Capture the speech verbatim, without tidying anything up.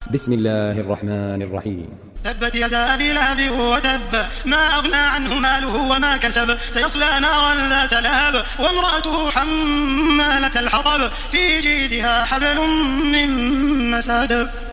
بسم الله الرحمن الرحيم. تبت يدا أبي لهب وتب، ما أغنى عنه ماله وما كسب، سيصلى نارا ذات لهب، وامرأته حمالة الحطب، في جيدها حبل من مسد.